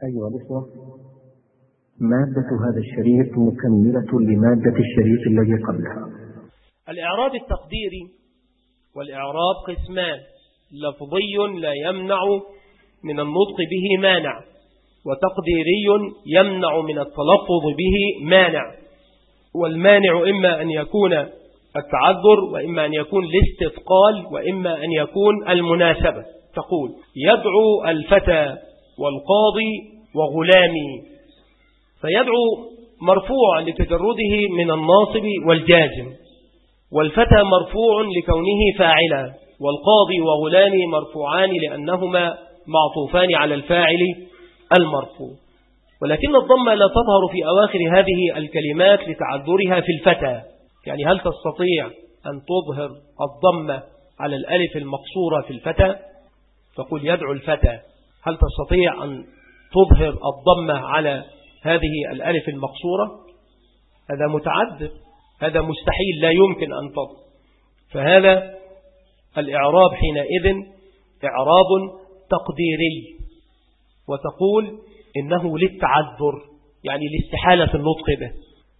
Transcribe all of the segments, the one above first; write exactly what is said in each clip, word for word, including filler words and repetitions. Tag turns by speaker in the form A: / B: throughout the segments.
A: أيها الأخوة، مادة هذا الشريط مكملة لمادة الشريط الذي قبلها.
B: الإعراب التقديري والإعراب قسمان: لفظي لا يمنع من النطق به مانع، وتقديري يمنع من التلفظ به مانع. والمانع إما أن يكون التعذر، وإما أن يكون الاستثقال، وإما أن يكون المناسبة. تقول: يدعو الفتى والقاضي وغلامي، فيدعو مرفوع لتجرده من الناصب والجازم، والفتى مرفوع لكونه فاعلا، والقاضي وغلامي مرفوعان لأنهما معطوفان على الفاعل المرفوع. ولكن الضمة لا تظهر في أواخر هذه الكلمات لتعذرها في الفتى. يعني هل تستطيع أن تظهر الضمة على الألف المقصورة في الفتى؟ تقول يدعو الفتى، هل تستطيع أن تظهر الضمة على هذه الألف المقصورة؟ هذا متعذر، هذا مستحيل، لا يمكن أن تظهر. فهذا الإعراب حينئذ إعراب تقديري، وتقول إنه للتعذر، يعني لاستحالة النطق به.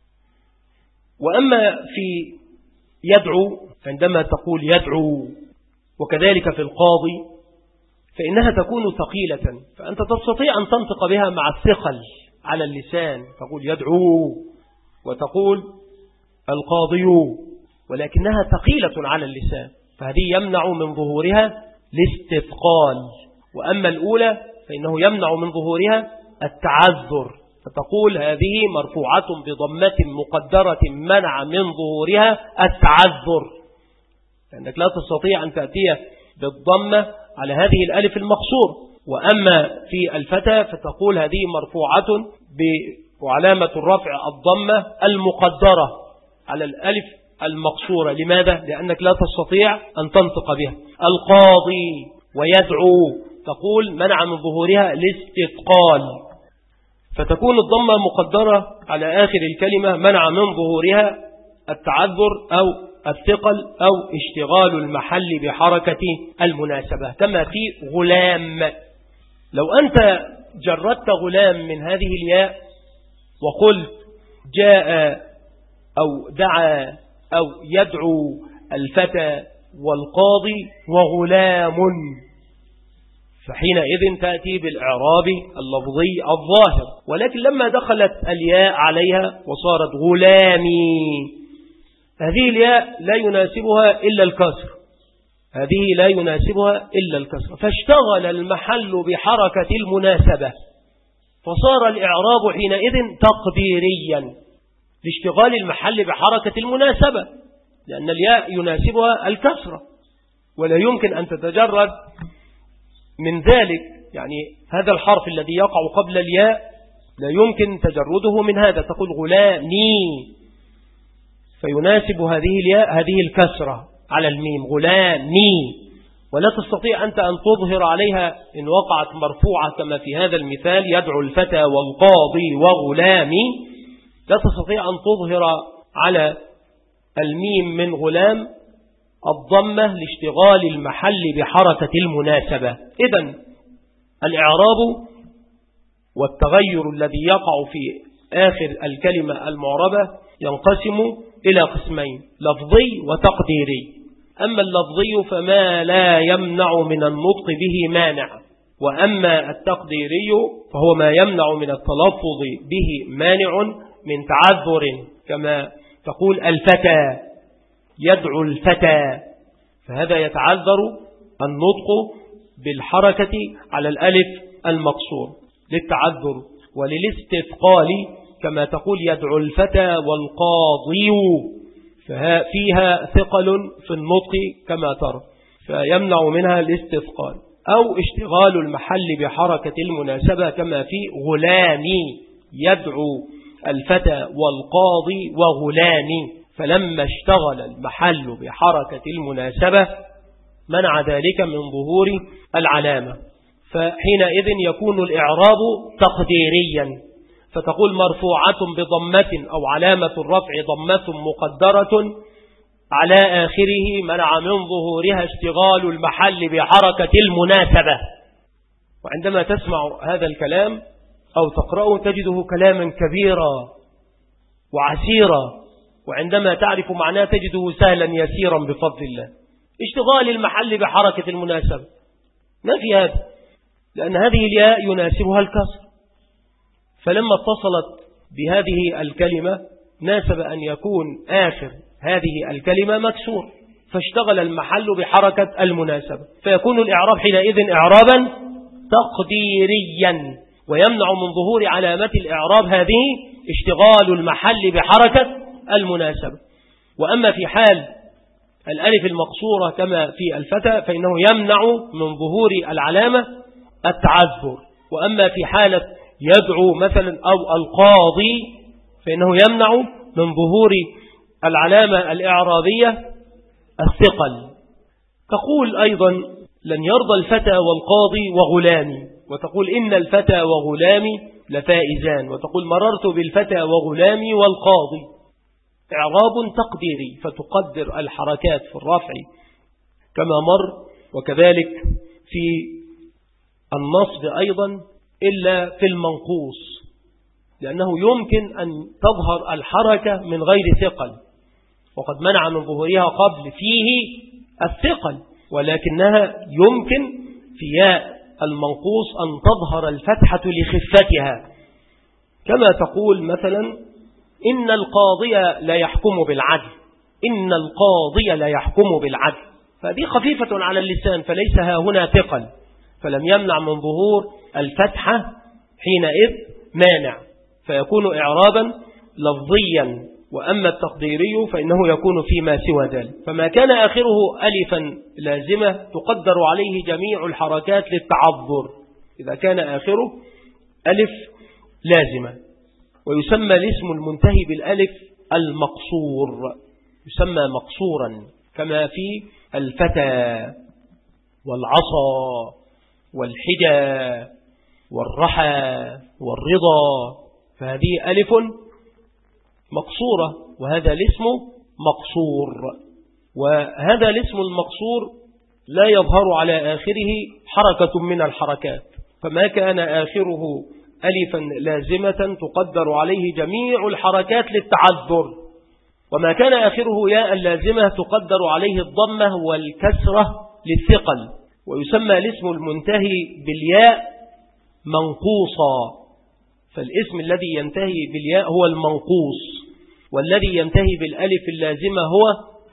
B: وأما في يدعو، عندما تقول يدعو، وكذلك في القاضي، فإنها تكون ثقيلة، فأنت تستطيع أن تنطق بها مع الثقل على اللسان، تقول يدعو وتقول القاضي، ولكنها ثقيلة على اللسان، فهذه يمنع من ظهورها الاستثقال. وأما الأولى فإنه يمنع من ظهورها التعذر، فتقول هذه مرفوعة بضمة مقدرة منع من ظهورها التعذر، لأنك لا تستطيع أن تأتي بالضمة على هذه الألف المقصور. وأما في الفتى فتقول هذه مرفوعة وعلامة الرفع الضمة المقدرة على الألف المقصورة. لماذا؟ لأنك لا تستطيع أن تنطق بها. القاضي ويدعو تقول منع من ظهورها الاستثقال، فتكون الضمة مقدرة على آخر الكلمة منع من ظهورها التعذر أو الثقل أو اشتغال المحل بحركة المناسبة، كما في غلام. لو أنت جردت غلام من هذه الياء وقلت جاء أو دعا أو يدعو الفتى والقاضي وغلام، فحينئذ تأتي بالإعراب اللفظي الظاهر. ولكن لما دخلت الياء عليها وصارت غلامي، هذه الياء لا يناسبها إلا الكسر، هذه لا يناسبها إلا الكسر، فاشتغل المحل بحركة المناسبة، فصار الإعراب حينئذ تقديريا لاشتغال المحل بحركة المناسبة، لأن الياء يناسبها الكسر، ولا يمكن أن تتجرد من ذلك. يعني هذا الحرف الذي يقع قبل الياء لا يمكن تجرده من هذا، تقول غلامي، فيناسب هذه الياء هذه الكسرة على الميم غلامي، ولا تستطيع أنت أن تظهر عليها إن وقعت مرفوعة كما في هذا المثال يدعو الفتى والقاضي وغلامي، لا تستطيع أن تظهر على الميم من غلام الضمة لاشتغال المحل بحركة المناسبة. إذن الإعراب والتغير الذي يقع في آخر الكلمة المعربة ينقسم إلى قسمين: لفظي وتقديري. أما اللفظي فما لا يمنع من النطق به مانع، وأما التقديري فهو ما يمنع من التلفظ به مانع من تعذر، كما تقول الفتى يدعو الفتى، فهذا يتعذر النطق بالحركة على الألف المقصور للتعذر وللاستثقال، كما تقول يدعو الفتى والقاضي، فيها ثقل في النطق كما ترى، فيمنع منها الاستثقال. أو اشتغال المحل بحركة المناسبة كما في غلامي يدعو الفتى والقاضي وغلامي، فلما اشتغل المحل بحركة المناسبة منع ذلك من ظهور العلامة، فحينئذ يكون الإعراب تقديريا، فتقول مرفوعة بضمة أو علامة الرفع ضمة مقدرة على آخره منع من ظهورها اشتغال المحل بحركة المناسبة. وعندما تسمع هذا الكلام أو تقرأه تجده كلاما كبيرا وعسيرا، وعندما تعرف معناه تجده سهلا يسيرا بفضل الله. اشتغال المحل بحركة المناسبة ما في هذا، لأن هذه الياء يناسبها الكسر، فلما اتصلت بهذه الكلمة ناسب أن يكون آخر هذه الكلمة مكسور، فاشتغل المحل بحركة المناسبة، فيكون الإعراب حينئذ إعرابا تقديريا، ويمنع من ظهور علامات الإعراب هذه اشتغال المحل بحركة المناسبة. وأما في حال الألف المقصورة كما في الفتى فإنه يمنع من ظهور العلامة التعذر. وأما في حالة يدعو مثلا أو القاضي فإنه يمنع من ظهور العلامة الإعرابية الثقل. تقول أيضا لن يرضى الفتى والقاضي وغلامي، وتقول إن الفتى وغلامي لفائزان، وتقول مررت بالفتى وغلامي والقاضي. إعراب تقديري، فتقدر الحركات في الرفع كما مر، وكذلك في النصب أيضا إلا في المنقوص، لأنه يمكن أن تظهر الحركة من غير ثقل، وقد منع من ظهورها قبل فيه الثقل، ولكنها يمكن في ياء المنقوص أن تظهر الفتحة لخفتها، كما تقول مثلا إن القاضي لا يحكم بالعدل، إن القاضي لا يحكم بالعدل، فهذه خفيفة على اللسان فليس ها هنا ثقل، فلم يمنع من ظهور الفتحة حينئذ مانع، فيكون إعرابا لفظيا. وأما التقديري فإنه يكون فيما سوى ذلك، فما كان آخره ألفا لازمة تقدر عليه جميع الحركات للتعذر إذا كان آخره ألف لازمة. ويسمى الاسم المنتهي بالألف المقصور، يسمى مقصورا، كما في الفتى والعصا والحجى والرحى والرضا، فهذه ألف مقصورة وهذا الاسم مقصور. وهذا الاسم المقصور لا يظهر على آخره حركة من الحركات، فما كان آخره ألفا لازمة تقدر عليه جميع الحركات للتعذر، وما كان آخره ياء لازمة تقدر عليه الضمة والكسرة للثقل. ويسمى الاسم المنتهي بالياء منقوصا، فالاسم الذي ينتهي بالياء هو المنقوص، والذي ينتهي بالألف اللازمة هو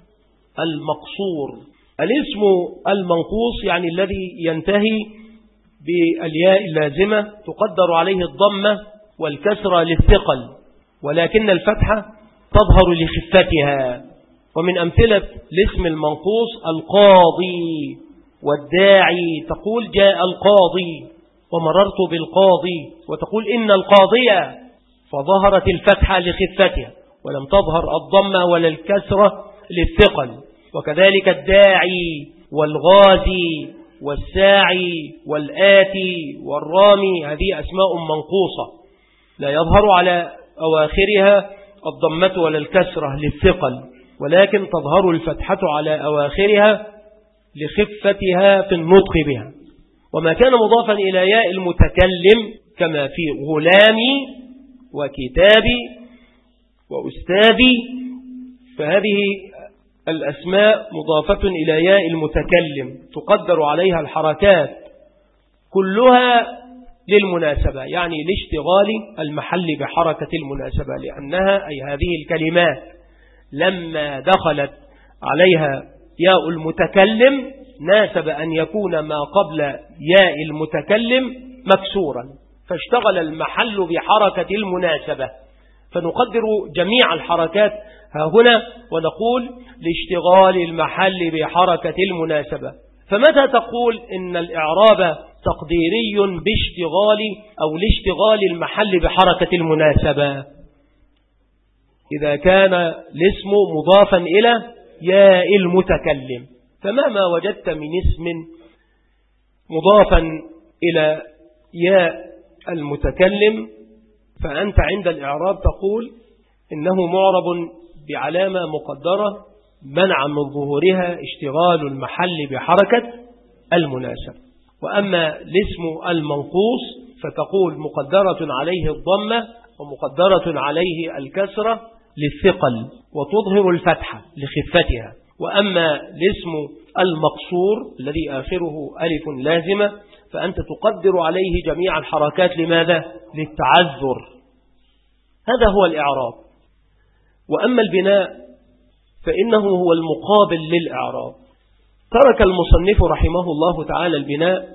B: المقصور. الاسم المنقوص يعني الذي ينتهي بالياء اللازمة تقدر عليه الضمة والكسرة للثقل، ولكن الفتحة تظهر لخفتها. ومن أمثلة الاسم المنقوص القاضي والداعي، تقول جاء القاضي ومررت بالقاضي، وتقول إن القاضية، فظهرت الفتحة لخفتها ولم تظهر الضمة ولا الكسرة للثقل. وكذلك الداعي والغازي والساعي والآتي والرامي، هذه أسماء منقوصة لا يظهر على أواخرها الضمة ولا الكسرة للثقل، ولكن تظهر الفتحة على أواخرها لخفتها في النطق بها. وما كان مضافا إلى ياء المتكلم كما في غلامي وكتابي وأستاذي، فهذه الأسماء مضافة إلى ياء المتكلم تقدر عليها الحركات كلها للمناسبة، يعني لاشتغال المحل بحركة المناسبة، لأنها أي هذه الكلمات لما دخلت عليها ياء المتكلم ناسب أن يكون ما قبل ياء المتكلم مكسورا، فاشتغل المحل بحركة المناسبة، فنقدر جميع الحركات ها هنا ونقول لاشتغال المحل بحركة المناسبة. فمتى تقول إن الإعراب تقديري باشتغال أو لاشتغال المحل بحركة المناسبة؟ إذا كان الاسم مضافا إلى ياء المتكلم، فمهما وجدت من اسم مضافا إلى ياء المتكلم فأنت عند الإعراب تقول إنه معرب بعلامة مقدرة منع من ظهورها اشتغال المحل بحركة المناسبة. وأما الاسم المنقوص فتقول مقدرة عليه الضمة ومقدرة عليه الكسرة للثقل، وتظهر الفتحة لخفتها. وأما الاسم المقصور الذي آخره ألف لازمة فأنت تقدر عليه جميع الحركات. لماذا؟ للتعذر. هذا هو الإعراب. وأما البناء فإنه هو المقابل للإعراب. ترك المصنف رحمه الله تعالى البناء،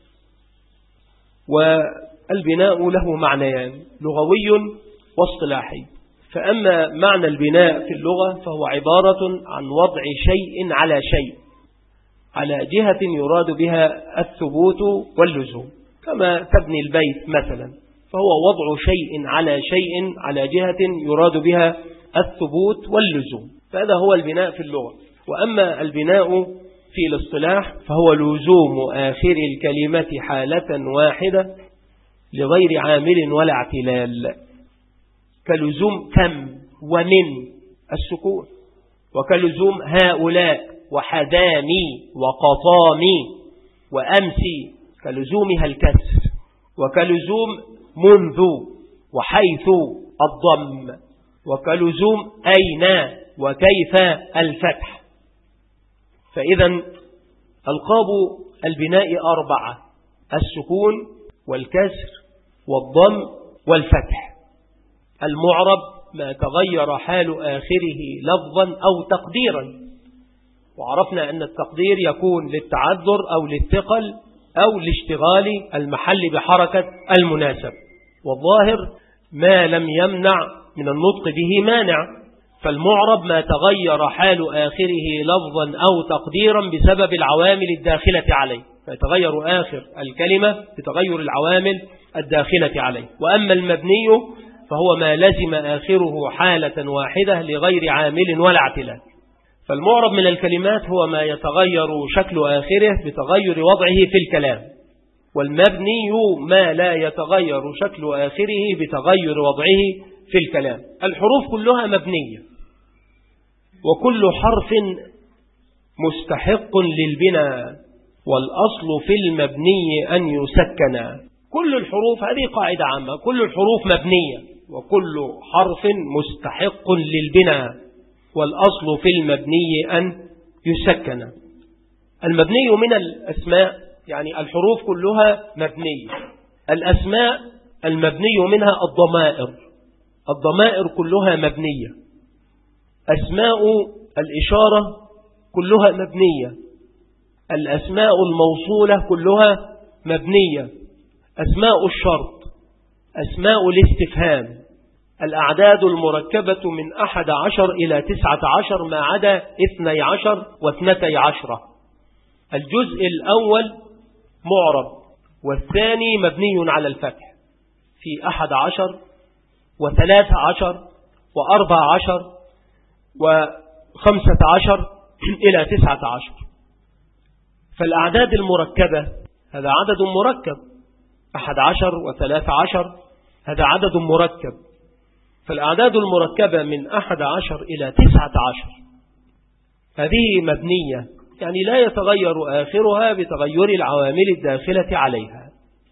B: والبناء له معنيان، لغوي واصطلاحي. فأما معنى البناء في اللغة فهو عبارة عن وضع شيء على شيء على جهة يراد بها الثبوت واللزوم، كما تبني البيت مثلا، فهو وضع شيء على شيء على جهة يراد بها الثبوت واللزوم، فهذا هو البناء في اللغة. وأما البناء في الاصطلاح فهو لزوم آخر الكلمة حالة واحدة لغير عامل ولا اعتلال، كلزوم كم ومن السكون، وكلزوم هؤلاء وحدامي وقطامي وأمسي كلزومها الكسر، وكلزوم منذ وحيث الضم، وكلزوم أين وكيف الفتح. فإذا ألقاب البناء أربعة: السكون والكسر والضم والفتح. المعرب ما تغير حال آخره لفظا أو تقديرا، وعرفنا أن التقدير يكون للتعذر أو للثقل أو لاشتغال المحل بحركة المناسب، والظاهر ما لم يمنع من النطق به مانع. فالمعرب ما تغير حال آخره لفظا أو تقديرا بسبب العوامل الداخلة عليه، فيتغير آخر الكلمة بتغير العوامل الداخلة عليه. وأما المبني فهو ما لزم آخره حالة واحدة لغير عامل ولا اعتلال. فالمعرب من الكلمات هو ما يتغير شكل آخره بتغير وضعه في الكلام، والمبني ما لا يتغير شكل آخره بتغير وضعه في الكلام. الحروف كلها مبنية، وكل حرف مستحق للبناء، والأصل في المبني أن يسكن. كل الحروف، هذه قاعدة عامة، كل الحروف مبنية، وكل حرف مستحق للبناء، والأصل في المبني أن يسكن. المبني من الأسماء، يعني الحروف كلها مبنية. الأسماء المبني منها الضمائر، الضمائر كلها مبنية. أسماء الإشارة كلها مبنية. الأسماء الموصولة كلها مبنية. أسماء الشرط، أسماء الاستفهام، الأعداد المركبة من أحد عشر إلى تسعة عشر ما عدا اثني عشر واثنتي عشرة. الجزء الأول معرب، والثاني مبني على الفتح في أحد عشر وثلاث عشر وأربع عشر وخمسة عشر إلى تسعة عشر. فالأعداد المركبة هذا عدد مركب، أحد عشر وثلاث عشر هذا عدد مركب. فالأعداد المركبة من أحد عشر إلى تسعة عشر هذه مبنية، يعني لا يتغير آخرها بتغير العوامل الداخلة عليها،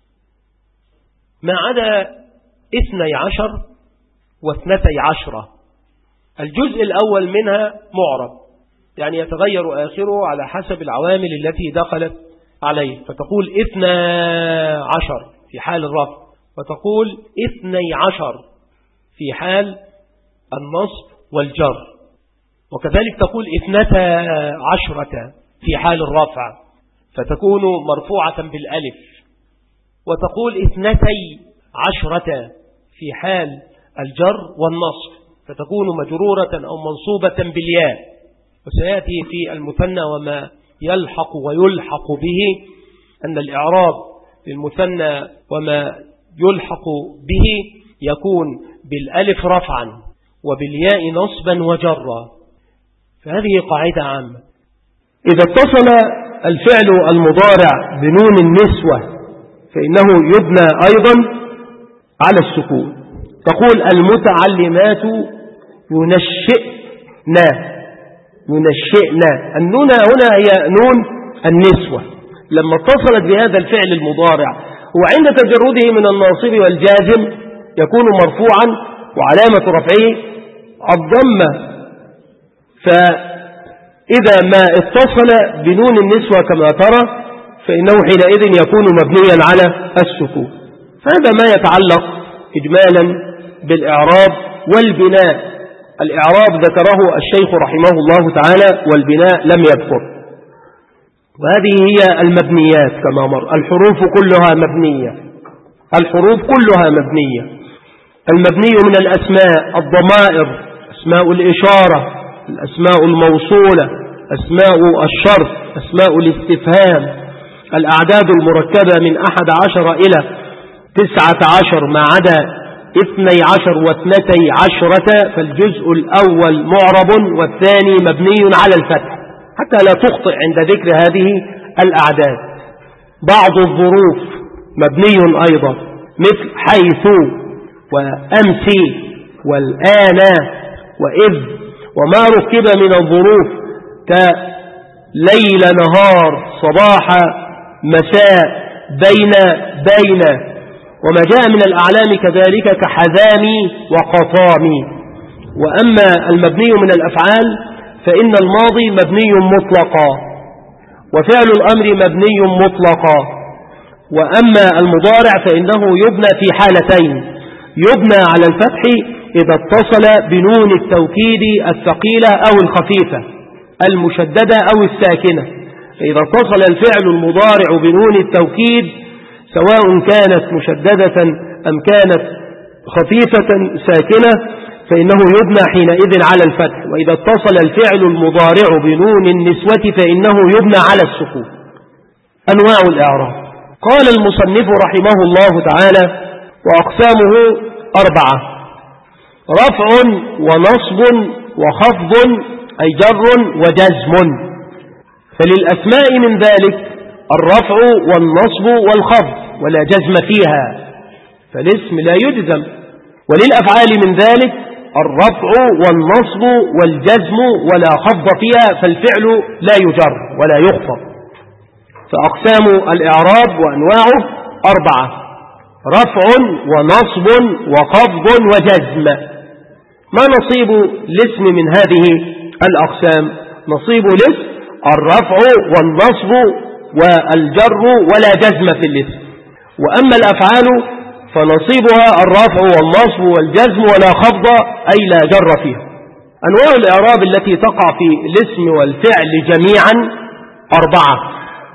B: ما عدا اثني عشر واثنتي عشرة. الجزء الأول منها معرب، يعني يتغير آخره على حسب العوامل التي دخلت عليه، فتقول اثنى عشر في حال الرفع، وتقول اثني عشر في حال النصب والجر، وكذلك تقول اثنتا عشرة في حال الرفع فتكون مرفوعة بالألف، وتقول اثنتي عشرة في حال الجر والنصب فتكون مجرورة أو منصوبة بالياء. وسيأتي في المثنى وما يلحق ويلحق به أن الإعراب للمثنى وما يلحق به يكون بالألف رفعا وبالياء نصبا وجرا. فهذه قاعدة عامة. إذا اتصل الفعل المضارع بنون النسوة فإنه يبنى أيضا على السكون. تقول المتعلمات ينشئنا، ينشئنا. النون هنا هي نون النسوة، لما اتصلت بهذا الفعل المضارع وعند تجرده من الناصب والجازم يكون مرفوعا وعلامة رفعه الضمة. فإذا ما اتصل بنون النسوة كما ترى فإنه حينئذ يكون مبنيا على السكون. فهذا ما يتعلق إجمالا بالإعراب والبناء. الإعراب ذكره الشيخ رحمه الله تعالى والبناء لم يذكر، وهذه هي المبنيات كما مر. الحروف كلها مبنية، الحروف كلها مبنية. المبني من الأسماء الضمائر، أسماء الإشارة، الأسماء الموصولة، أسماء الشرط، أسماء الاستفهام، الأعداد المركبة من أحد عشر إلى تسعة عشر ما عدا اثني عشر واثنتي عشرة، فالجزء الأول معرب والثاني مبني على الفتح حتى لا تخطئ عند ذكر هذه الأعداد. بعض الظروف مبني أيضا مثل حيث وأمس والآن وإذ، وما ركب من الظروف كليل نهار صباح مساء بين بين، وما جاء من الأعلام كذلك كحذامي وقطامي. وأما المبني من الأفعال فإن الماضي مبني مطلقا وفعل الأمر مبني مطلقا. وأما المضارع فإنه يبنى في حالتين: يبنى على الفتح إذا اتصل بنون التوكيد الثقيلة أو الخفيفة، المشددة أو الساكنة. فإذا اتصل الفعل المضارع بنون التوكيد سواء كانت مشددة أم كانت خفيفة ساكنة فإنه يبنى حينئذ على الفتح. وإذا اتصل الفعل المضارع بنون النسوة فإنه يبنى على السكون. أنواع الإعراب. قال المصنف رحمه الله تعالى: وأقسامه أربعة: رفع ونصب وخفض أي جر وجزم. فللأسماء من ذلك الرفع والنصب والخفض ولا جزم فيها، فالاسم لا يجزم. وللأفعال من ذلك الرفع والنصب والجزم ولا خفض فيها، فالفعل لا يجر ولا يخفض. فأقسام الإعراب وأنواعه أربعة: رفع ونصب وخفض وجزم. ما نصيب الاسم من هذه الأقسام؟ نصيب الاسم الرفع والنصب والجر ولا جزم في الاسم. وأما الأفعال فنصيبها الرفع والنصب والجزم ولا خفض أي لا جر فيها. أنواع الإعراب التي تقع في الاسم والفعل جميعا أربعة: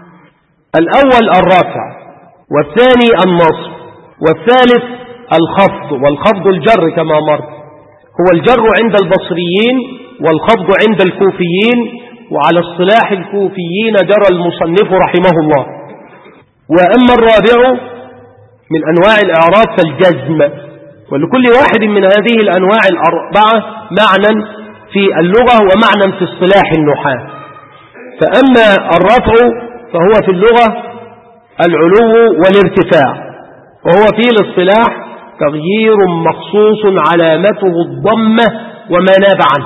B: الأول الرفع، والثاني النصب، والثالث الخفض. والخفض الجر كما مر، هو الجر عند البصريين والخفض عند الكوفيين، وعلى اصطلاح الكوفيين جرى المصنف رحمه الله. وأما الرابع من أنواع الإعراب فالجزم. ولكل واحد من هذه الأنواع الأربعة معنى في اللغة ومعنى في اصطلاح النحاة. فأما الرفع فهو في اللغة العلو والارتفاع، وهو في الاصطلاح تغيير مخصوص علامته الضمة وما ناب عنه.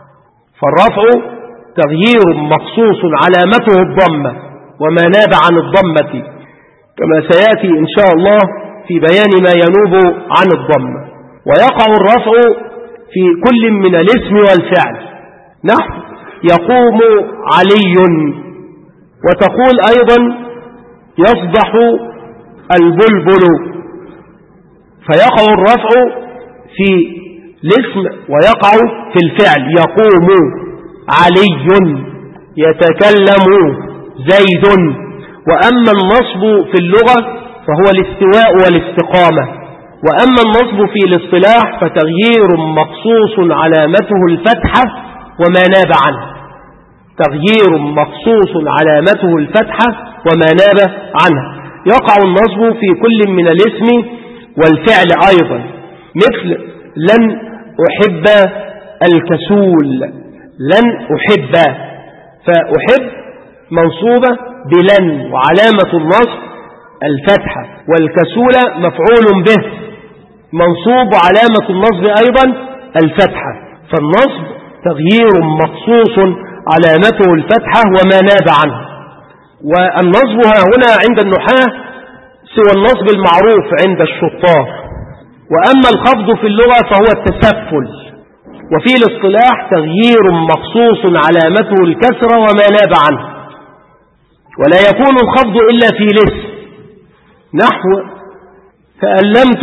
B: فالرفع تغيير مخصوص علامته الضمة وما ناب عن الضمة، كما سيأتي إن شاء الله في بيان ما ينوب عن الضمة. ويقع الرفع في كل من الاسم والفعل، نحو يقوم علي، وتقول أيضا يصدح البلبل. فيقع الرفع في الاسم ويقع في الفعل: يقوم علي، يتكلم زيد. وأما النصب في اللغة فهو الاستواء والاستقامة. وأما النصب في الاصطلاح فتغيير مخصوص علامته الفتحة وما ناب عنه. تغيير مخصوص علامته الفتحة وما ناب عنه. يقع النصب في كل من الاسم والفعل أيضا، مثل لن أحب الكسول، لن أحب. فأحب منصوبة بلن وعلامة النصب الفتحة، والكسول مفعول به منصوب وعلامة النصب أيضا الفتحة. فالنصب تغيير مخصوص علامته الفتحة وما ناب عنه. والنصب هنا عند النحاة سوى النصب المعروف عند الشطار. وأما الخفض في اللغة فهو التسفل، وفي الاصطلاح تغيير مخصوص علامته الكسر وما ناب عنه، ولا يكون الخفض إلا في الاسم، نحو تألمت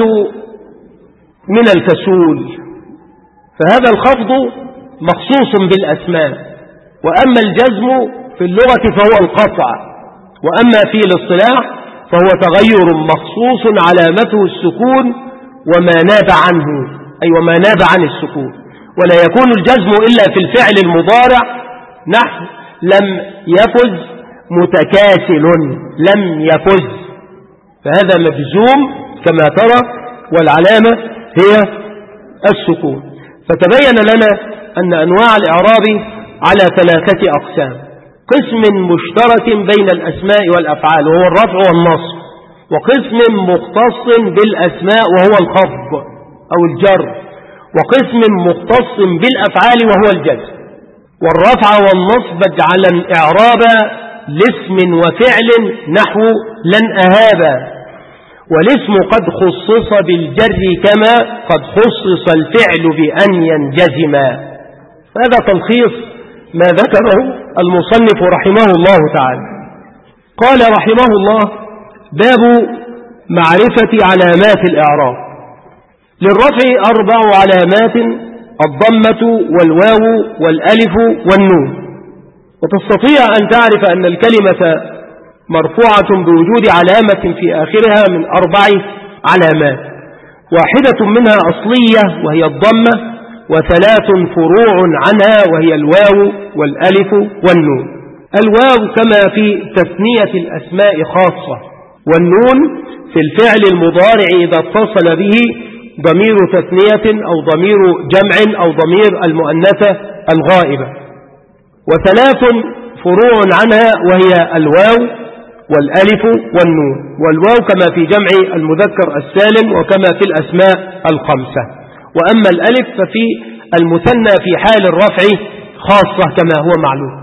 B: من الكسول، فهذا الخفض مخصوص بالأسماء. وأما الجزم في اللغة فهو القطع، وأما في الاصطلاح فهو تغير مخصوص علامته السكون وما ناب عنه، أي وما ناب عن السكون. ولا يكون الجزم إلا في الفعل المضارع، نحو لم يفز متكاسل، لم يفز، فهذا مجزوم كما ترى، والعلامة هي السكون. فتبين لنا أن أنواع الإعراب على ثلاثة أقسام: قسم مشترك بين الأسماء والأفعال وهو الرفع والنصب، وقسم مختص بالأسماء وهو الخفض أو الجر، وقسم مختص بالأفعال وهو الجزم. والرفع والنصب جعل إعراب لاسم وفعل نحو لن أهابا، والاسم قد خصص بالجر كما قد خصص الفعل بأن ينجزما. هذا تلخيص ما ذكره المصنف رحمه الله تعالى. قال رحمه الله: باب معرفة علامات الإعراب. للرفع أربع علامات: الضمة والواو والألف والنون. وتستطيع أن تعرف أن الكلمة مرفوعة بوجود علامة في آخرها من أربع علامات: واحدة منها أصلية وهي الضمة، وثلاث فروع عنها وهي الواو والألف والنون. الواو كما في تثنية الأسماء خاصة، والنون في الفعل المضارع إذا اتصل به ضمير تثنية أو ضمير جمع أو ضمير المؤنثة الغائبة. وثلاث فروع عنها وهي الواو والألف والنون. والواو كما في جمع المذكر السالم وكما في الأسماء الخمسة. وأما الألف ففي المثنى في حال الرفع خاصة كما هو معلوم.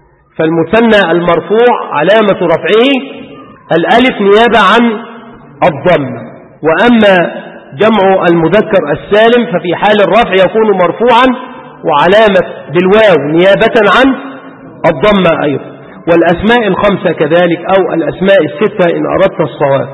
B: فالمثنى المرفوع علامة رفعه الألف نيابة عن الضم. وأما جمع المذكر السالم ففي حال الرفع يكون مرفوعا وعلامة بالواو نيابة عن الضم أيضا. والأسماء الخمسة كذلك أو الأسماء الستة إن أردت الصواب.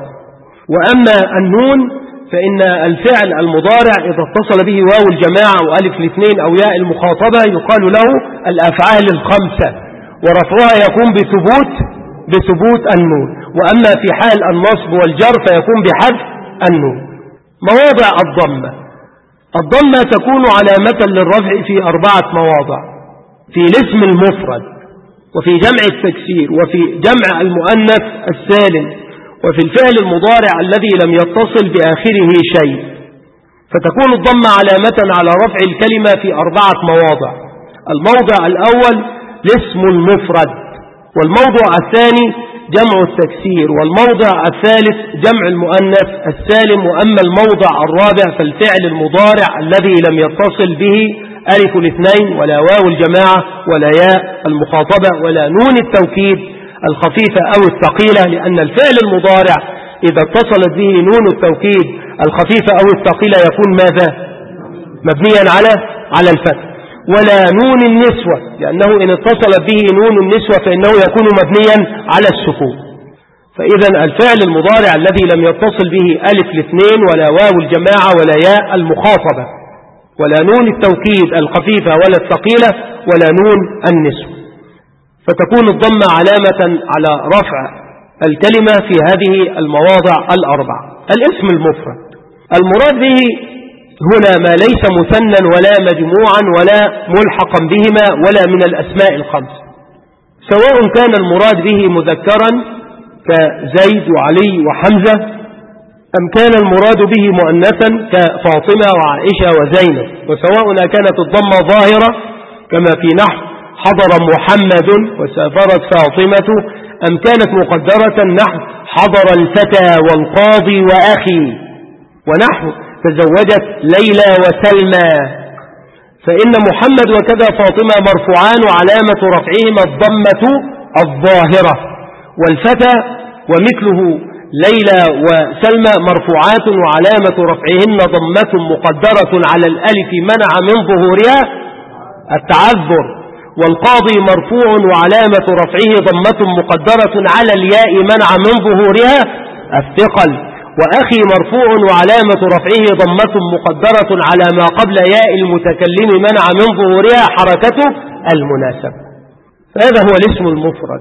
B: وأما النون فإن الفعل المضارع إذا اتصل به واو الجماعة أو ألف الاثنين أو ياء المخاطبة يقال له الأفعال الخمسة، ورفعها يكون بثبوت بثبوت النون. وأما في حال النصب والجر فيكون بحذف النون. مواضع الضمة: الضمة تكون علامة للرفع في أربعة مواضع: في الاسم المفرد، وفي جمع التكسير، وفي جمع المؤنث السالم، وفي الفعل المضارع الذي لم يتصل بآخره شيء. فتكون الضمة علامة على رفع الكلمة في أربعة مواضع: الموضع الأول الاسم المفرد، والموضع الثاني جمع التكسير، والموضع الثالث جمع المؤنث السالم. وأما الموضع الرابع فالفعل المضارع الذي لم يتصل به ألف الاثنين ولا واو الجماعة ولا ياء المخاطبة ولا نون التوكيد الخفيفة أو الثقيلة، لأن الفعل المضارع إذا اتصلت به نون التوكيد الخفيفة أو الثقيلة يكون ماذا؟ مبنيا على على الفتح. ولا نون النسوة، لأنه إن اتصلت به نون النسوة فإنه يكون مبنيا على السكون. فإذا الفعل المضارع الذي لم يتصل به ألف الاثنين ولا واو الجماعة ولا ياء المخاطبة ولا نون التوكيد الخفيفة ولا الثقيلة ولا نون النسوة، فتكون الضمة علامة على رفع الكلمة في هذه المواضع الأربع. الاسم المفرد المراد به هنا ما ليس مثنى ولا مجموعا ولا ملحقا بهما ولا من الأسماء الخمس، سواء كان المراد به مذكرا كزيد وعلي وحمزة، أم كان المراد به مؤنثا كفاطمة وعائشة وزينب، وسواء كانت الضمة ظاهرة كما في نحو حضر محمد وسافرت فاطمة، أم كانت مقدرة نحو حضر الفتى والقاضي وأخي، ونحو تزوجت ليلى وسلمى. فإن محمد وكذا فاطمة مرفوعان وعلامة رفعهما الضمة الظاهرة، والفتى ومثله
C: ليلى وسلمى مرفوعات وعلامة رفعهن ضمة مقدرة على الألف منع من ظهورها التعذر. والقاضي مرفوع وعلامة رفعه ضمة مقدرة على الياء منع من ظهورها الثقل. وأخي مرفوع وعلامة رفعه ضمة مقدرة على ما قبل ياء المتكلم منع من ظهورها حركته المناسبة. فهذا هو الاسم المفرد.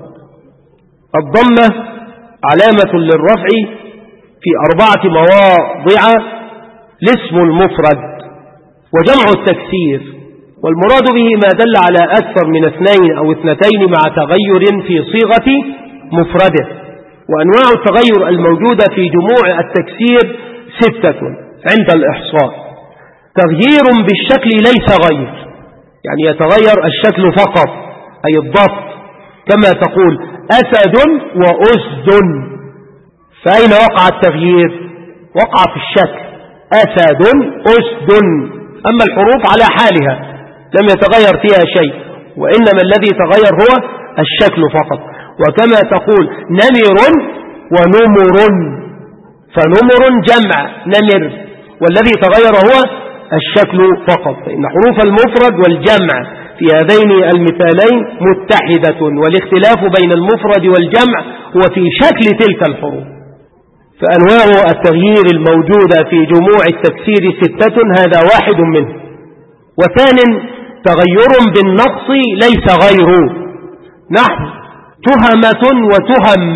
C: الضمة علامة للرفع في أربعة مواضع الاسم المفرد وجمع التكسير، والمراد به ما دل على أكثر من اثنين أو اثنتين مع تغير في صيغة مفرده. وأنواع التغير الموجودة في جموع التكسير ستة عند الإحصاء. تغيير بالشكل ليس غير، يعني يتغير الشكل فقط أي الضبط، كما تقول أسد وأسد، فأين وقع التغيير؟ وقع في الشكل أسد أسد، أما الحروف على حالها لم يتغير فيها شيء، وإنما الذي تغير هو الشكل فقط. وكما تقول نمر ونمر، فنمر جمع نمر، والذي تغير هو الشكل فقط. فإن حروف المفرد والجمع في هذين المثالين متحدة، والاختلاف بين المفرد والجمع هو في شكل تلك الحروف. فأنواع التغيير الموجودة في جموع التكسير ستة، هذا واحد منه. وثان تغير بالنقص ليس غيره، نحو تهمة وتهم،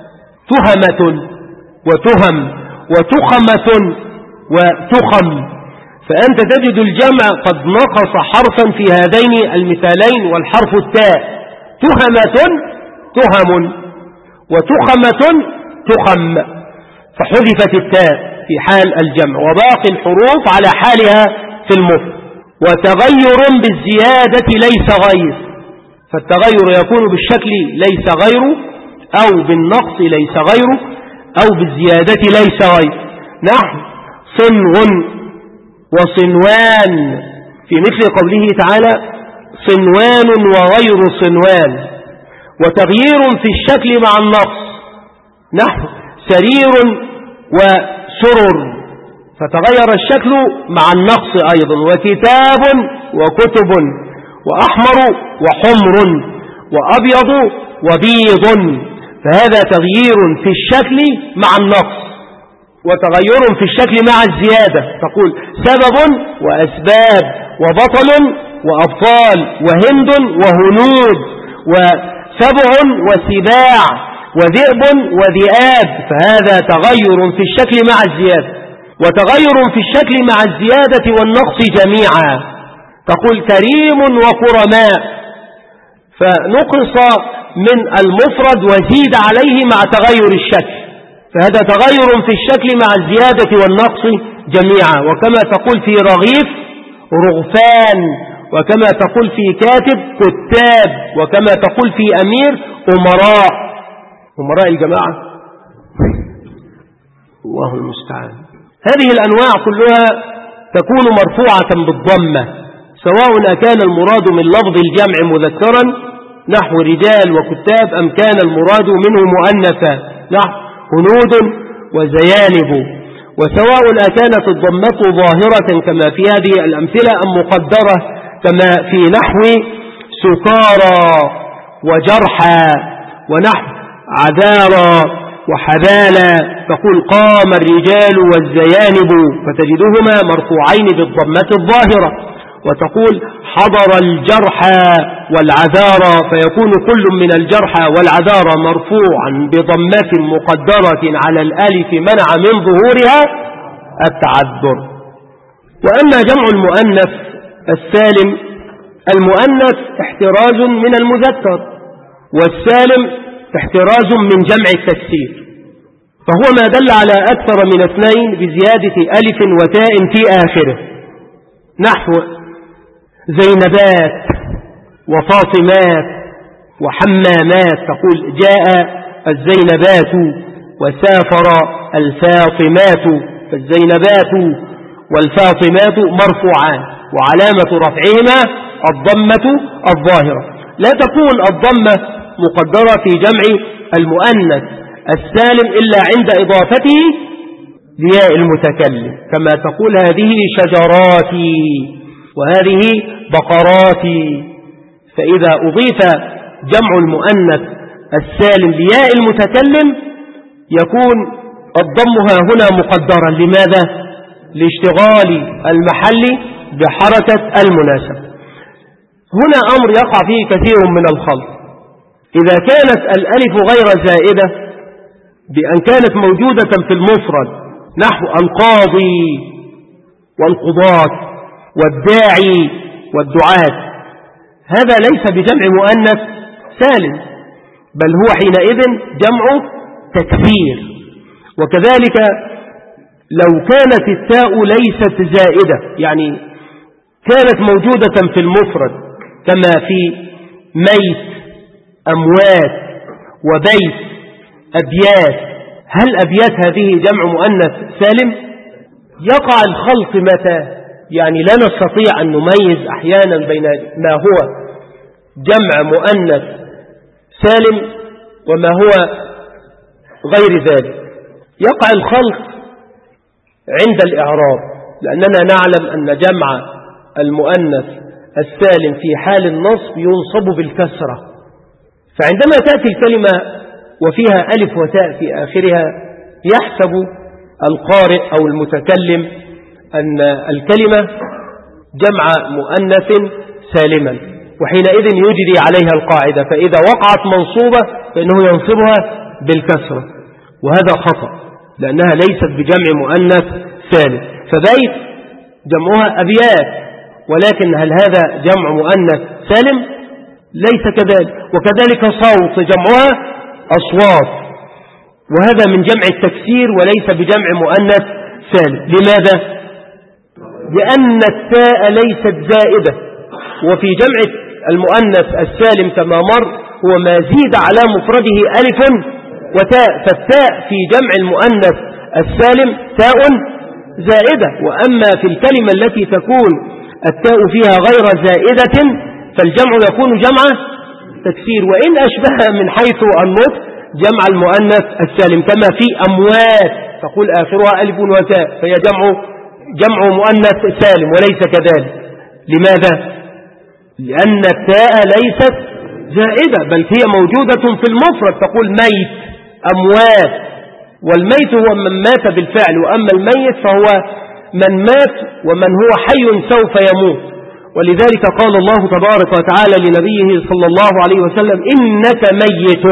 C: تهمة وتهم، وتخمة وتخم. فأنت تجد الجمع قد نقص حرفا في هذين المثالين والحرف التاء، تهمة تهم وتخمة تخم، فحذفت التاء في حال الجمع، وباقي الحروف على حالها في المفرد. وتغير بالزيادة ليس غير، فالتغير يكون بالشكل ليس غيره، أو بالنقص ليس غيره، أو بالزيادة ليس غير، نحو صنو وصنوان، في مثل قوله تعالى صنوان وغير صنوان. وتغيير في الشكل مع النقص، نحو سرير وسرر، فتغير الشكل مع النقص أيضا. وكتاب وكتب، وأحمر وحمر، وأبيض وبيض، فهذا تغيير في الشكل مع النقص. وتغير في الشكل مع الزيادة، تقول سبب وأسباب وبطل وأبطال وهند وهنود وسبع وسباع وذئب وذئاب، فهذا تغير في الشكل مع الزيادة. وتغير في الشكل مع الزيادة والنقص جميعا، تقول كريم وكرماء، فنقص من المفرد وزيد عليه مع تغير الشكل، فهذا تغير في الشكل مع الزيادة والنقص جميعا. وكما تقول في رغيف رغفان، وكما تقول في كاتب كتاب، وكما تقول في أمير أمراء، أمراء الجماعة، الله المستعان. هذه الأنواع كلها تكون مرفوعة بالضمة، سواء أكان المراد من لفظ الجمع مذكرا نحو رجال وكتاب، أم كان المراد منه مؤنثا نحو هنود وزيانب. وسواء أكانت الضمة ظاهرة كما في هذه الأمثلة أم مقدرة كما في نحو سكارى وجرحى ونحو عذارى وحبالا، تقول قام الرجال والزيانب، فتجدهما مرفوعين بالضمة الظاهرة. وتقول حضر الجرحى والعذارى، فيكون كل من الجرحى والعذارى مرفوعا بضمة مقدرة على الألف منع من ظهورها التعذر. وأما جمع المؤنث السالم، المؤنث احتراز من المذكر، والسالم احتراز من جمع التكسير، فهو ما دل على أكثر من اثنين بزيادة ألف وتاء في آخره، نحو زينبات وفاطمات وحمامات، تقول جاء الزينبات وسافر الفاطمات، فالزينبات والفاطمات مرفوعان وعلامة رفعهما الضمة الظاهرة. لا تكون الضمة مقدرة في جمع المؤنث السالم إلا عند إضافته لياء المتكلم، كما تقول هذه شجراتي وهذه بقراتي. فإذا أضيف جمع المؤنث السالم لياء المتكلم يكون الضمها هنا مقدرا. لماذا؟ لاشتغال المحل بحركة المناسبة. هنا أمر يقع فيه كثير من الخلط. إذا كانت الألف غير زائدة بأن كانت موجودة في المفرد نحو القاضي والقضاة والداعي والدعاة، هذا ليس بجمع مؤنث سالم، بل هو حينئذ جمع تكثير. وكذلك لو كانت التاء ليست زائدة، يعني كانت موجودة في المفرد كما في ميت، أموات، وبيت، أبيات، هل أبيات هذه جمع مؤنث سالم؟ يقع الخلط متى؟ يعني لا نستطيع أن نميز أحيانا بين ما هو جمع مؤنث سالم وما هو غير ذلك. يقع الخلط عند الإعراب، لأننا نعلم أن جمع المؤنث السالم في حال النصب ينصب بالكسرة، فعندما تأتي الكلمة وفيها ألف وتاء في آخرها يحسب القارئ أو المتكلم أن الكلمة جمع مؤنث سالما، وحينئذ يجري عليها القاعدة، فإذا وقعت منصوبة فإنه ينصبها بالكسرة، وهذا خطأ لأنها ليست بجمع مؤنث سالم. فبيت جمعها أبيات، ولكن هل هذا جمع مؤنث سالم؟ ليس كذلك. وكذلك صوت جمعها أصوات، وهذا من جمع التكسير وليس بجمع مؤنث سالم. لماذا؟ لأن التاء ليست زائدة، وفي جمع المؤنث السالم كما مر هو ما زيد على مفرده ألف وتاء، فالتاء في جمع المؤنث السالم تاء زائدة. وأما في الكلمة التي تكون التاء فيها غير زائدة فالجمع يكون جمع تكسير، وإن أشبه من حيث النطق جمع المؤنث السالم، كما في أموات تقول آخرها ألف وتاء فهي جمع جمع مؤنث سالم وليس كذلك. لماذا؟ لأن التاء ليست زائدة بل هي موجودة في المفرد، تقول ميت، أموات، والميت هو من مات بالفعل، وأما الميت فهو من مات ومن هو حي سوف يموت. ولذلك قال الله تبارك وتعالى لنبيه صلى الله عليه وسلم إنك ميت،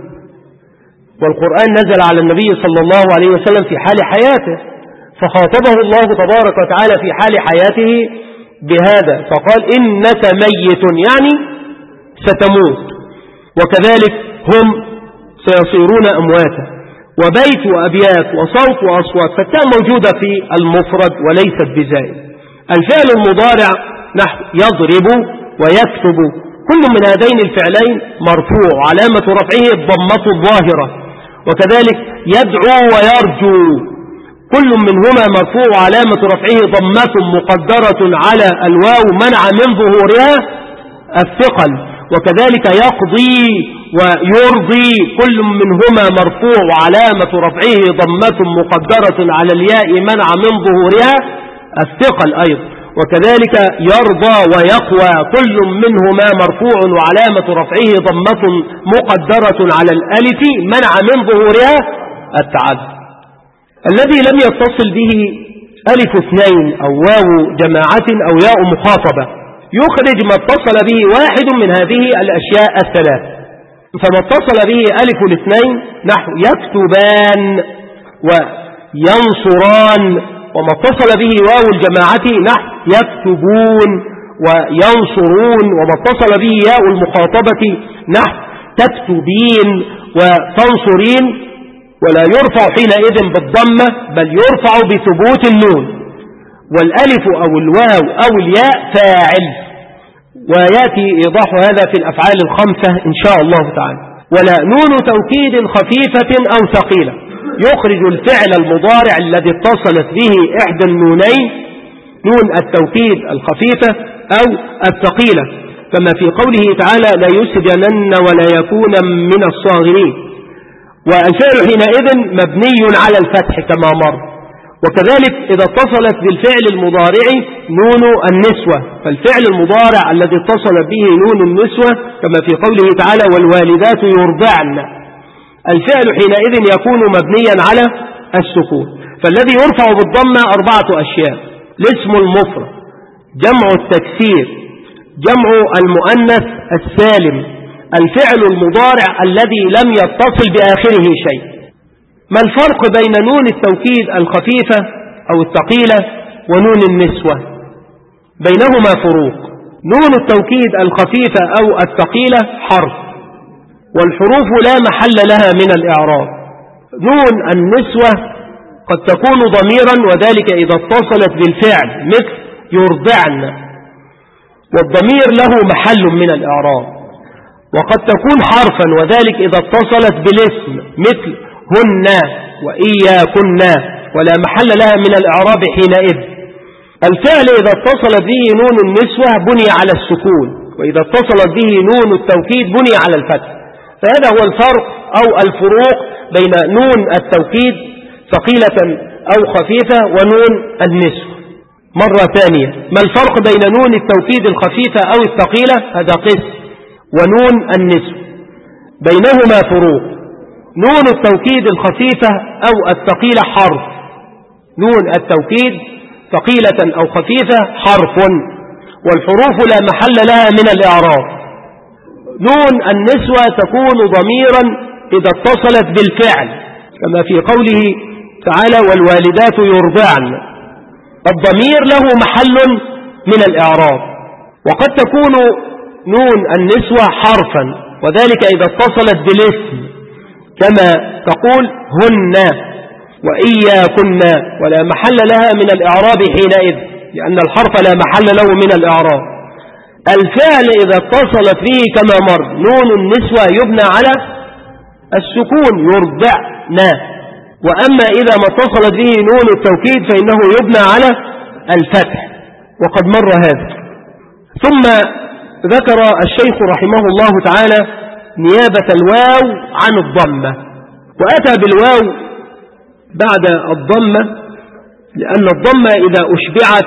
C: والقرآن نزل على النبي صلى الله عليه وسلم في حال حياته، فخاطبه الله تبارك وتعالى في حال حياته بهذا فقال إنك ميت، يعني ستموت، وكذلك هم سيصيرون أمواتا. وبيت وأبيات وصوت وأصوات، فالتاء موجودة في المفرد وليست بزائد. الفعل المضارع نحو يضرب ويكتب، كل من هذين الفعلين مرفوع، علامة رفعه الضمة الظاهرة. وكذلك يدعو ويرجو، كل منهما مرفوع، علامة رفعه ضمة مقدرة على الواو منع من ظهورها الثقل. وكذلك يقضي ويرضي، كل منهما مرفوع، علامة رفعه ضمة مقدرة على الياء منع من ظهورها الثقل أيضا. وكذلك يرضى ويقوى، كل منهما مرفوع وعلامة رفعه ضمة مقدرة على الألف منع من ظهورها التعدي. الذي لم يتصل به ألف اثنين أو واو جماعة أو ياء مخاطبة يخرج ما اتصل به واحد من هذه الأشياء الثلاث. فما اتصل به ألف الاثنين نحو يكتبان وينصران، وما اتصل به واو الجماعة نحو يكتبون وينصرون، وما اتصل به ياء المخاطبة نحو تكتبين وتنصرين. ولا يرفع حينئذ بالضمة بل يرفع بثبوت النون، والألف أو الواو أو الياء فاعل، ويأتي إيضاح هذا في الأفعال الخمسة إن شاء الله تعالى. ولا نون توكيد خفيفة أو ثقيلة يخرج الفعل المضارع الذي اتصلت به إحدى النونين، نون التوكيد الخفيفة أو الثقيلة، كما في قوله تعالى لا يسجنن ولا يكون من الصاغرين. والفعل حينئذ مبني على الفتح كما مر. وكذلك إذا اتصلت بالفعل المضارع نون النسوة، فالفعل المضارع الذي اتصل به نون النسوة كما في قوله تعالى والوالدات يرضعن، الفعل حينئذ يكون مبنيا على السكون. فالذي يرفع بالضمة أربعة أشياء: الاسم المفرد، جمع التكسير، جمع المؤنث السالم، الفعل المضارع الذي لم يتصل بآخره شيء. ما الفرق بين نون التوكيد الخفيفة أو الثقيلة ونون النسوة؟ بينهما فروق. نون التوكيد الخفيفة أو الثقيلة حرف، والحروف لا محل لها من الإعراب. نون النسوة قد تكون ضميرا، وذلك إذا اتصلت بالفعل مثل يرضعن، والضمير له محل من الإعراب. وقد تكون حرفا، وذلك إذا اتصلت بالاسم مثل هن وإياكن، ولا محل لها من الإعراب حينئذ. الفعل إذا اتصلت به نون النسوة بني على السكون، وإذا اتصلت به نون التوكيد بني على الفتح. فهذا هو الفرق أو الفروق بين نون التوكيد ثقيلة أو خفيفة ونون النسوة. مرة ثانية، ما الفرق بين نون التوكيد الخفيفة أو الثقيلة؟ هذا قسم. ونون النسوة بينهما فروق. نون التوكيد الخفيفة أو الثقيلة حرف، نون التوكيد ثقيلة أو خفيفة حرف، والحروف لا محل لها من الإعراب. نون النسوة تكون ضميرا إذا اتصلت بالفعل كما في قوله تعالى والوالدات يرضعن، الضمير له محل من الإعراب. وقد تكون نون النسوة حرفا، وذلك إذا اتصلت بالاسم كما تقول هن وإياكن، ولا محل لها من الإعراب حينئذ، لأن الحرف لا محل له من الإعراب. الفعل إذا اتصلت به كما مر نون النسوة يبنى على السكون يرضعن، وأما إذا ما اتصلت به نون التوكيد فإنه يبنى على الفتح، وقد مر هذا. ثم ذكر الشيخ رحمه الله تعالى نيابة الواو عن الضمة، وأتى بالواو بعد الضمة لأن الضمة إذا أشبعت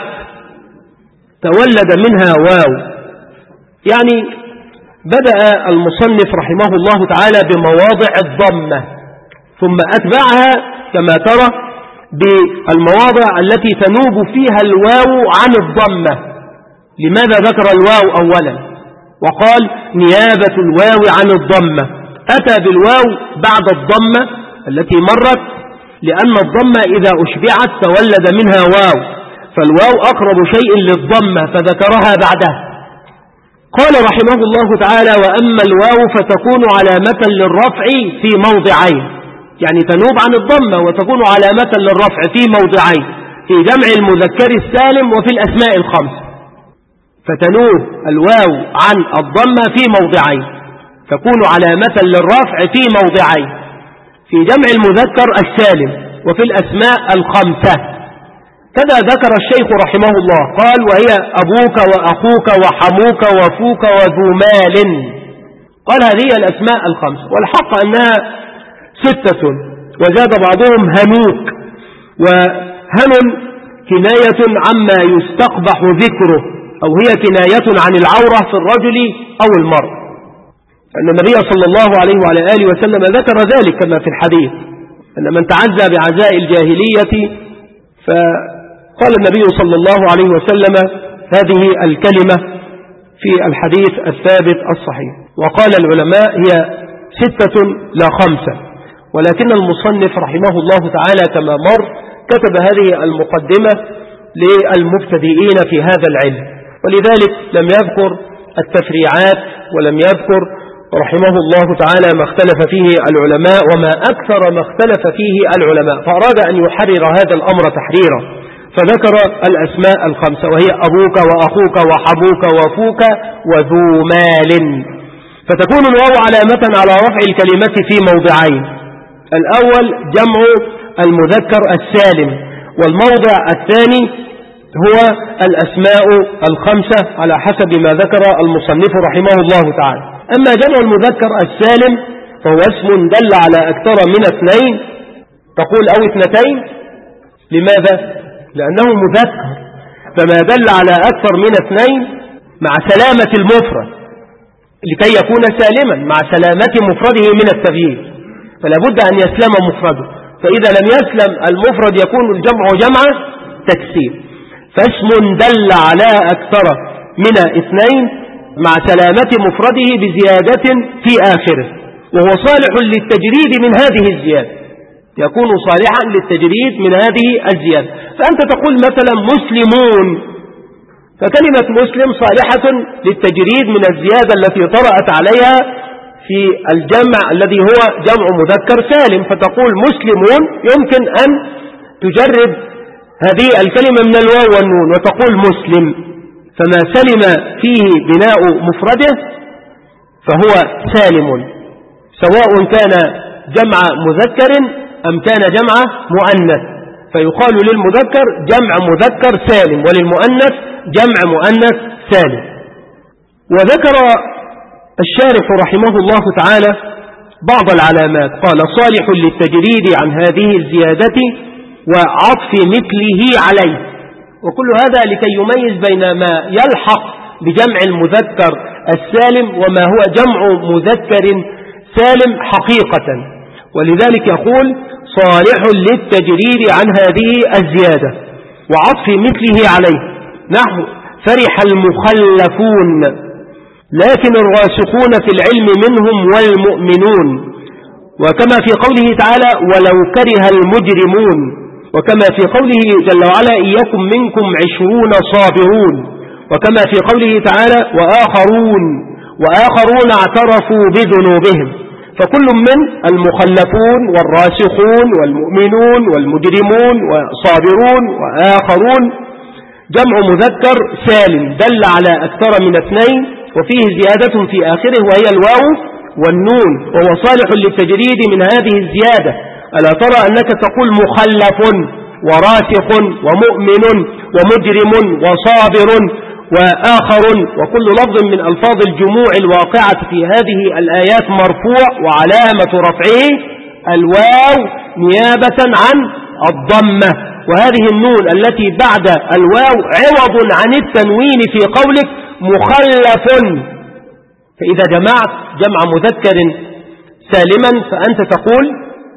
C: تولد منها واو. يعني بدأ المصنف رحمه الله تعالى بمواضع الضمة، ثم أتبعها كما ترى بالمواضع التي تنوب فيها الواو عن الضمة. لماذا ذكر الواو أولا وقال نيابة الواو عن الضمة؟ أتى بالواو بعد الضمة التي مرت لأن الضمة إذا أشبعت تولد منها واو، فالواو أقرب شيء للضمة فذكرها بعدها. قال رحمه الله تعالى وأما الواو فتكون علامة للرفع في موضعين، يعني تنوب عن الضمة وتكون علامة للرفع في موضعين، في جمع المذكر السالم وفي الأسماء الخمس. فتنوب الواو عن الضمة في موضعين، تكون علامة للرفع في موضعين، في جمع المذكر السالم وفي الأسماء الخمسة. كذا ذكر الشيخ رحمه الله قال وهي أبوك وأخوك وحموك وفوك وذو مال. قال هذه الأسماء الخمس، والحق أنها ستة، وزاد بعضهم هنوك، وهن كناية عما يستقبح ذكره، أو هي كناية عن العورة في الرجل أو المرء، أن النبي صلى الله عليه وعلى آله وسلم ذكر ذلك كما في الحديث أن من تعزى بعزاء الجاهلية، فقال النبي صلى الله عليه وسلم هذه الكلمة في الحديث الثابت الصحيح. وقال العلماء هي ستة لا خمسة، ولكن المصنف رحمه الله تعالى كما مر كتب هذه المقدمة للمبتدئين في هذا العلم، ولذلك لم يذكر التفريعات ولم يذكر رحمه الله تعالى ما اختلف فيه العلماء وما أكثر ما اختلف فيه العلماء، فأراد أن يحرر هذا الأمر تحريرا، فذكر الأسماء الخمسة وهي أبوك وأخوك وحبوك وفوك وذو مال. فتكون الواو علامة على رفع الكلمة في موضعين: الأول جمع المذكر السالم، والموضع الثاني هو الأسماء الخمسة على حسب ما ذكر المصنف رحمه الله تعالى. أما جمع المذكر السالم فهو اسم دل على أكثر من اثنين، تقول أو اثنتين. لماذا؟ لأنه مذكر، فما دل على أكثر من اثنين مع سلامة المفرد لكي يكون سالما مع سلامة مفرده من التغيير، فلا بد أن يسلم مفرده، فإذا لم يسلم المفرد يكون الجمع جمع تكسير. فاسم دل على أكثر من اثنين مع سلامة مفرده بزيادة في آخره، وهو صالح للتجريد من هذه الزيادة، يكون صالحا للتجريد من هذه الزيادة. فأنت تقول مثلا مسلمون، فكلمة مسلم صالحة للتجريد من الزيادة التي طرأت عليها في الجمع الذي هو جمع مذكر سالم، فتقول مسلمون يمكن أن تجرد هذه الكلمة من الواو والنون وتقول مسلم، فما سلم فيه بناء مفرده فهو سالم، سواء كان جمع مذكر أم كان جمع مؤنث، فيقال للمذكر جمع مذكر سالم وللمؤنث جمع مؤنث سالم. وذكر الشارح رحمه الله تعالى بعض العلامات، قال صالح للتجريد عن هذه الزيادة وعطف مثله عليه، وكل هذا لكي يميز بين ما يلحق بجمع المذكر السالم وما هو جمع مذكر سالم حقيقة، ولذلك يقول صالح للتجريد عن هذه الزيادة وعطف مثله عليه، نحو فرح المخلفون لكن الراسخون في العلم منهم والمؤمنون، وكما في قوله تعالى ولو كره المجرمون، وكما في قوله جل وعلا إن يكن منكم عشرون صابرون، وكما في قوله تعالى وآخرون وآخرون اعترفوا بذنوبهم، فكل من المخلفون والراسخون والمؤمنون والمجرمون وصابرون وآخرون جمع مذكر سالم دل على أكثر من اثنين وفيه زيادة في آخره وهي الواو والنون، وهو صالح للتجريد من هذه الزيادة. ألا ترى أنك تقول مخلف وراسخ ومؤمن ومجرم وصابر وآخر، وكل لفظ من ألفاظ الجموع الواقعة في هذه الآيات مرفوع وعلامة رفعه الواو نيابة عن الضمة، وهذه النون التي بعد الواو عوض عن التنوين في قولك مخلف، فإذا جمعت جمع مذكر سالما فأنت تقول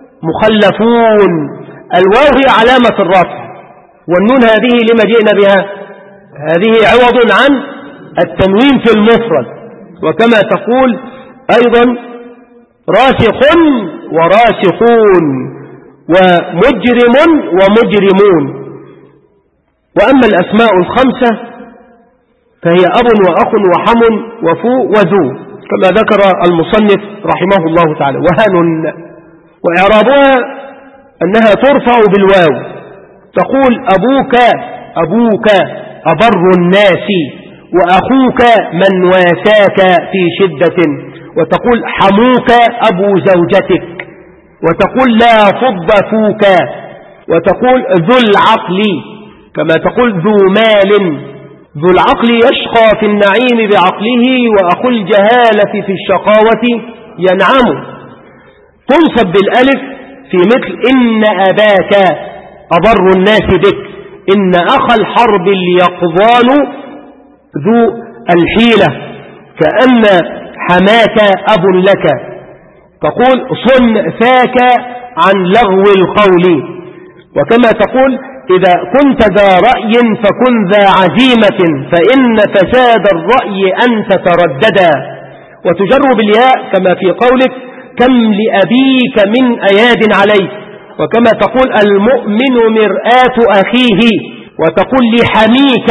C: مخلفون، الواو هي علامة الرفع، والنون هذه لما جئنا بها؟ هذه عوض عن التنوين في المفرد، وكما تقول أيضا راسخ وراسخون ومجرم ومجرمون. وأما الأسماء الخمسة فهي أب وأخ وحم وفو وذو كما ذكر المصنف رحمه الله تعالى. وهن وإعرابها أنها ترفع بالواو، تقول أبوك أبوك أبر الناس، وأخوك من واساك في شدة، وتقول حموك أبو زوجتك، وتقول لا فض فوك، وتقول ذو العقل، كما تقول ذو مال، ذو العقل يشقى في النعيم بعقله، وأخو الجهالة في الشقاوة ينعم. تنصب بالألف في مثل إن أباك أبر الناس بك، إن أخا الحرب اليقظان ذو الحيلة، كأن حماك أب لك. تقول صن فاك عن لغو القول، وكما تقول إذا كنت ذا رأي فكن ذا عزيمة، فإن فساد الرأي أن تترددا. وتجر بالياء كما في قولك كم لأبيك من أياد عليك، وكما تقول المؤمن مرآة أخيه، وتقول لحميك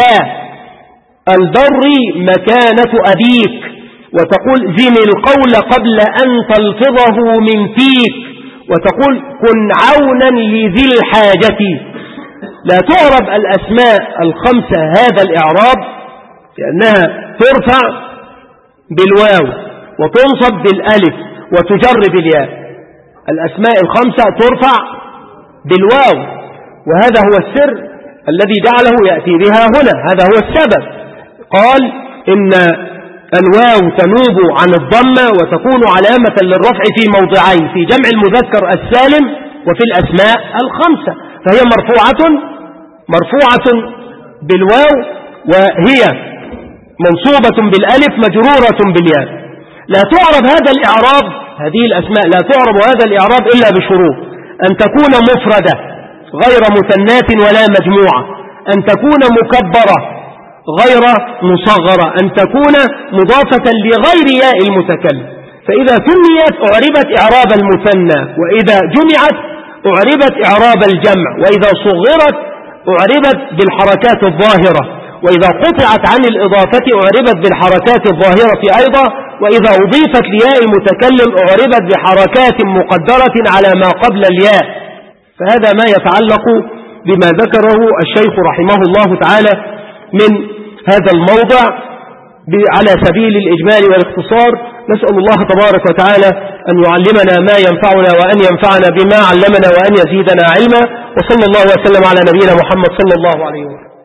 C: البر مكانة أبيك، وتقول زن القول قبل أن تلفظه من فيك، وتقول كن عونا لذي الحاجة. لا تعرب الأسماء الخمسة هذا الإعراب لأنها ترفع بالواو وتنصب بالألف وتجر بالياء. الأسماء الخمسة ترفع بالواو، وهذا هو السر الذي جعله يأتي بها هنا، هذا هو السبب. قال إن الواو تنوب عن الضمة وتكون علامة للرفع في موضعين، في جمع المذكر السالم وفي الأسماء الخمسة، فهي مرفوعة مرفوعة بالواو، وهي منصوبة بالألف مجرورة بالياء. لا تعرب هذا الإعراب، هذه الأسماء لا تعرب هذا الإعراب إلا بشروط: أن تكون مفردة غير مثنات ولا مجموعة، أن تكون مكبرة غير مصغرة، أن تكون مضافة لغير ياء المتكلم. فإذا ثنيت أعربت إعراب المثنى، وإذا جمعت أعربت إعراب الجمع، وإذا صغرت أعربت بالحركات الظاهرة، وإذا قطعت عن الإضافة أعربت بالحركات الظاهرة أيضا، وإذا أضيفت لياء المتكلم أعربت بحركات مقدرة على ما قبل الياء. فهذا ما يتعلق بما ذكره الشيخ رحمه الله تعالى من هذا الموضع على سبيل الإجمال والاختصار. نسأل الله تبارك وتعالى أن يعلمنا ما ينفعنا وأن ينفعنا بما علمنا وأن يزيدنا علما، وصلى الله وسلم على نبينا محمد صلى الله عليه وسلم.